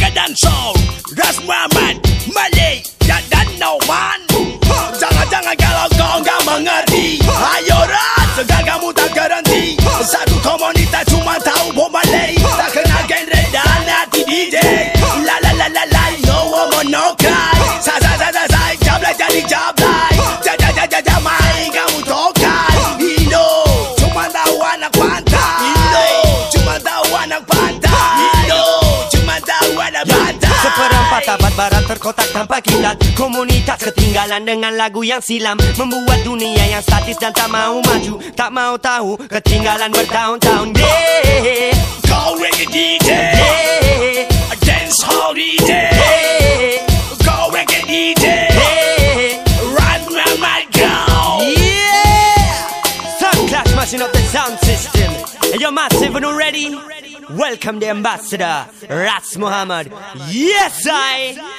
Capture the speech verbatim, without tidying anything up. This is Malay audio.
dan show Ras Muhammad Malik ya dan Nauman. Jangan-jangan kalau kau nggak mengerti, ayo Ras, segar kamu tak garanti. Satu komunitas cuma tahu bom Malay, tak kenal genre dan hati D J. La la la la la, no woman no cry. Sa sa sa sa sa, jablay jadi jablay. Jaja jaja jaja main kamu tokai. Indo, cuma tahu anak pantai. Indo, cuma tahu anak pantai. Indo, cuma tahu anak pantai. Seperempat abad barat terkotak tanpa kilat. Komunitas ketinggalan dengan lagu yang silam, membuat dunia yang statis dan tak mau maju, tak mau tahu, ketinggalan bertahun-tahun. Yeah, Go reggae D J, yeah, dance hall D J, yeah, go reggae D J, yeah, Ras Muhammad go. yeah. Sound clash mashing up the sound system. Are you massive and ready? Welcome the ambassador, Ras Muhammad. Yes, I.